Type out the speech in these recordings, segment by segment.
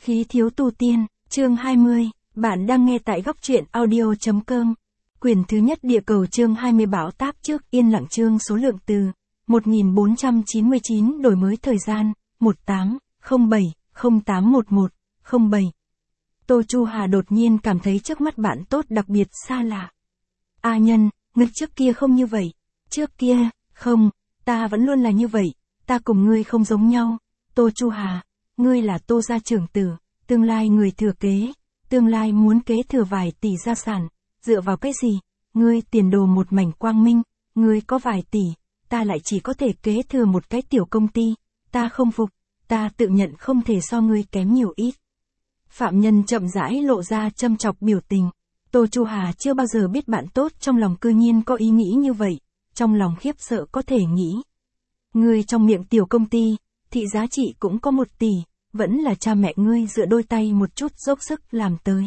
Khí thiếu tu tiên, chương 20, bạn đang nghe tại góc truyện audio.com. Quyển thứ nhất Địa cầu chương 20 Bão táp trước Yên lặng chương số lượng từ 1499 đổi mới thời gian 1807-0811-07. Tô Chu Hà đột nhiên cảm thấy trước mắt bạn tốt đặc biệt xa lạ. A Nhân, ngươi trước kia không như vậy. Trước kia, không, ta vẫn luôn là như vậy, ta cùng ngươi không giống nhau. Tô Chu Hà, ngươi là Tô gia trưởng tử, tương lai người thừa kế, tương lai muốn kế thừa vài tỷ gia sản, dựa vào cái gì? Ngươi tiền đồ một mảnh quang minh, ngươi có vài tỷ, ta lại chỉ có thể kế thừa một cái tiểu công ty, ta không phục, ta tự nhận không thể so ngươi kém nhiều ít. Phạm Nhân chậm rãi lộ ra châm chọc biểu tình. Tô Chu Hà chưa bao giờ biết bạn tốt trong lòng cư nhiên có ý nghĩ như vậy, trong lòng khiếp sợ có thể nghĩ. Ngươi trong miệng tiểu công ty, thị giá trị cũng có 1 tỷ, vẫn là cha mẹ ngươi dựa đôi tay một chút dốc sức làm tới.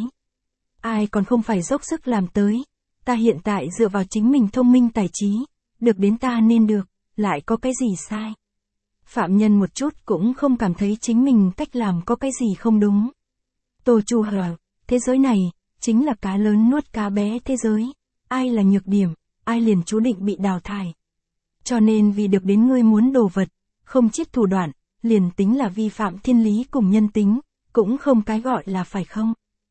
Ai còn không phải dốc sức làm tới, ta hiện tại dựa vào chính mình thông minh tài trí, được đến ta nên được, lại có cái gì sai. Phạm Nhân một chút cũng không cảm thấy chính mình cách làm có cái gì không đúng. Tô Chu Hà, thế giới này, chính là cá lớn nuốt cá bé thế giới, ai là nhược điểm, ai liền chú định bị đào thải. Cho nên vì được đến ngươi muốn đồ vật, không chiết thủ đoạn, liền tính là vi phạm thiên lý cùng nhân tính, cũng không cái gọi là phải không.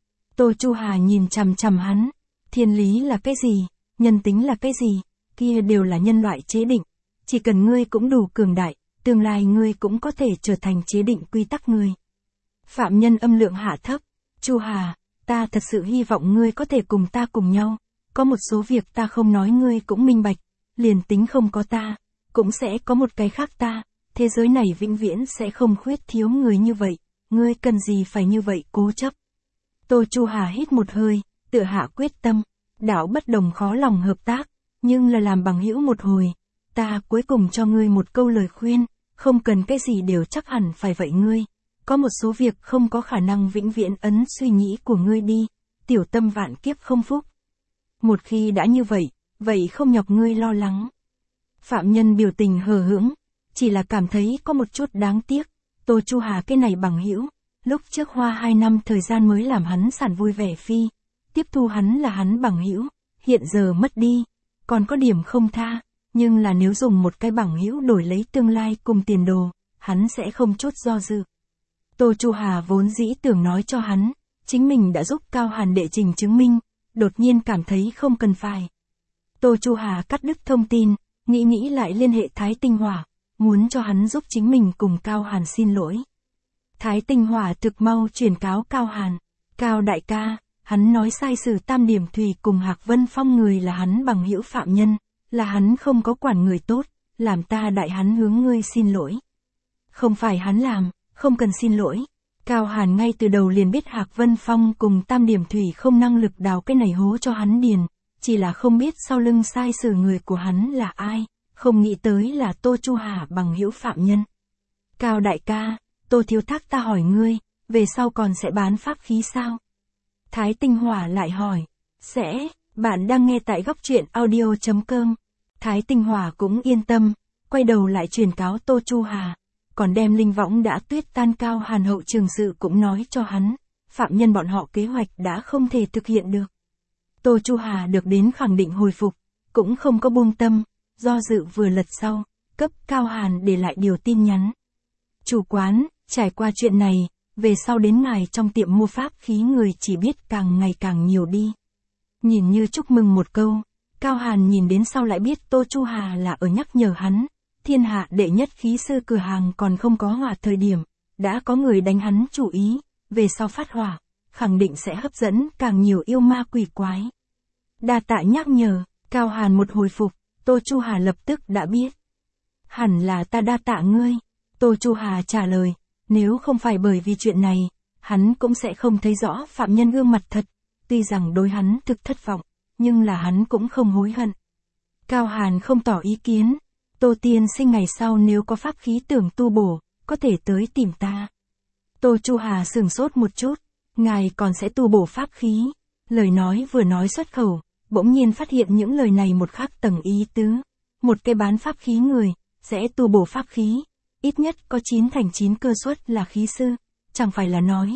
Tô Chu Hà nhìn chằm chằm hắn, thiên lý là cái gì, nhân tính là cái gì, kia đều là nhân loại chế định, chỉ cần ngươi cũng đủ cường đại, tương lai ngươi cũng có thể trở thành chế định quy tắc ngươi. Phạm Nhân âm lượng hạ thấp, Chu Hà, ta thật sự hy vọng ngươi có thể cùng ta cùng nhau, có một số việc ta không nói ngươi cũng minh bạch, liền tính không có ta, cũng sẽ có một cái khác ta, thế giới này vĩnh viễn sẽ không khuyết thiếu người như vậy, ngươi cần gì phải như vậy cố chấp. Tô Chu Hà hít một hơi, tự hạ quyết tâm, đạo bất đồng khó lòng hợp tác, nhưng là làm bằng hữu một hồi, ta cuối cùng cho ngươi một câu lời khuyên, không cần cái gì đều chắc hẳn phải vậy ngươi. Có một số việc không có khả năng vĩnh viễn ấn suy nghĩ của ngươi đi, tiểu tâm vạn kiếp không phúc. Một khi đã như vậy, vậy không nhọc ngươi lo lắng. Phạm Nhân biểu tình hờ hững, chỉ là cảm thấy có một chút đáng tiếc, Tô Chu Hà cái này bằng hữu, lúc trước hoa 2 năm thời gian mới làm hắn sản vui vẻ phi, tiếp thu hắn là hắn bằng hữu, hiện giờ mất đi, còn có điểm không tha, nhưng là nếu dùng một cái bằng hữu đổi lấy tương lai cùng tiền đồ, hắn sẽ không chút do dự. Tô Chu Hà vốn dĩ tưởng nói cho hắn, chính mình đã giúp Cao Hàn đệ trình chứng minh, đột nhiên cảm thấy không cần phải. Tô Chu Hà cắt đứt thông tin, nghĩ lại liên hệ Thái Tinh Hỏa, muốn cho hắn giúp chính mình cùng Cao Hàn xin lỗi. Thái Tinh Hỏa thực mau truyền cáo Cao Hàn, Cao đại ca, hắn nói sai sử Tam Điểm Thủy cùng Hạc Vân Phong người là hắn bằng hữu Phạm Nhân, là hắn không có quản người tốt, làm ta đại hắn hướng ngươi xin lỗi. Không phải hắn làm, không cần xin lỗi. Cao Hàn ngay từ đầu liền biết Hạc Vân Phong cùng Tam Điểm Thủy không năng lực đào cái này hố cho hắn điền, chỉ là không biết sau lưng sai sử người của hắn là ai, không nghĩ tới là Tô Chu Hà bằng hữu Phạm Nhân. Cao đại ca, Tô thiếu thác ta hỏi ngươi, về sau còn sẽ bán pháp khí sao? Thái Tinh Hỏa lại hỏi, sẽ, bạn đang nghe tại góc truyện audio.com. Thái Tinh Hỏa cũng yên tâm, quay đầu lại truyền cáo Tô Chu Hà, còn đem linh võng đã tuyết tan Cao Hàn hậu trường sự cũng nói cho hắn, Phạm Nhân bọn họ kế hoạch đã không thể thực hiện được. Tô Chu Hà được đến khẳng định hồi phục, cũng không có buông tâm, do dự vừa lật sau, cấp Cao Hàn để lại điều tin nhắn. Chủ quán, trải qua chuyện này, về sau đến ngài trong tiệm mua pháp khí người chỉ biết càng ngày càng nhiều đi. Nhìn như chúc mừng một câu, Cao Hàn nhìn đến sau lại biết Tô Chu Hà là ở nhắc nhở hắn, thiên hạ đệ nhất khí sư cửa hàng còn không có hỏa thời điểm, đã có người đánh hắn chủ ý, về sau phát hỏa, khẳng định sẽ hấp dẫn càng nhiều yêu ma quỷ quái. Đa tạ nhắc nhở, Cao Hàn một hồi phục, Tô Chu Hà lập tức đã biết. Hẳn là ta đa tạ ngươi, Tô Chu Hà trả lời, nếu không phải bởi vì chuyện này, hắn cũng sẽ không thấy rõ Phạm Nhân gương mặt thật, tuy rằng đối hắn thực thất vọng, nhưng là hắn cũng không hối hận. Cao Hàn không tỏ ý kiến, Tô tiên sinh ngày sau nếu có pháp khí tưởng tu bổ, có thể tới tìm ta. Tô Chu Hà sửng sốt một chút, ngài còn sẽ tu bổ pháp khí, lời nói vừa nói xuất khẩu, bỗng nhiên phát hiện những lời này một khác tầng ý tứ, một cái bán pháp khí người, sẽ tu bổ pháp khí, ít nhất có 9 thành 9 cơ suất là khí sư, chẳng phải là nói,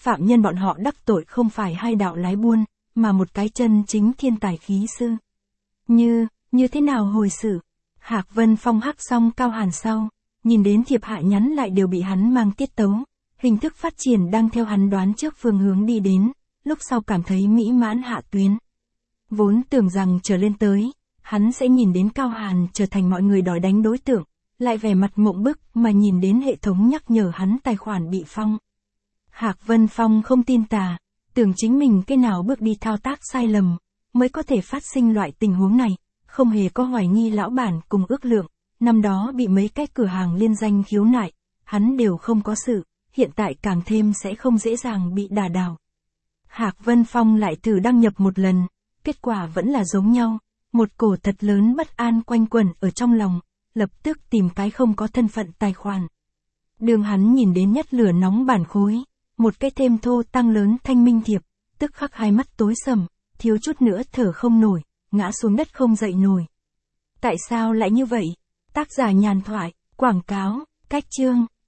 phạm nhân bọn họ đắc tội không phải hai đạo lái buôn, mà một cái chân chính thiên tài khí sư. Như thế nào hồi sự? Hạc Vân Phong hắc xong Cao Hàn sau, nhìn đến thiệp hạ nhắn lại đều bị hắn mang tiết tấu, hình thức phát triển đang theo hắn đoán trước phương hướng đi đến, lúc sau cảm thấy mỹ mãn hạ tuyến. Vốn tưởng rằng trở lên tới, hắn sẽ nhìn đến Cao Hàn trở thành mọi người đòi đánh đối tượng, lại vẻ mặt mộng bức mà nhìn đến hệ thống nhắc nhở hắn tài khoản bị phong. Hạc Vân Phong không tin tà, tưởng chính mình cái nào bước đi thao tác sai lầm, mới có thể phát sinh loại tình huống này, không hề có hoài nghi lão bản cùng ước lượng, năm đó bị mấy cái cửa hàng liên danh khiếu nại, hắn đều không có sự, hiện tại càng thêm sẽ không dễ dàng bị đả đảo. Hạc Vân Phong lại thử đăng nhập một lần, kết quả vẫn là giống nhau, một cổ thật lớn bất an quanh quẩn ở trong lòng, lập tức tìm cái không có thân phận tài khoản. Đường hắn nhìn đến nhất lửa nóng bản khối, một cái thêm thô tăng lớn thanh minh thiệp, tức khắc hai mắt tối sầm, thiếu chút nữa thở không nổi, ngã xuống đất không dậy nổi. Tại sao lại như vậy? Tác giả nhàn thoại, quảng cáo, cách chương.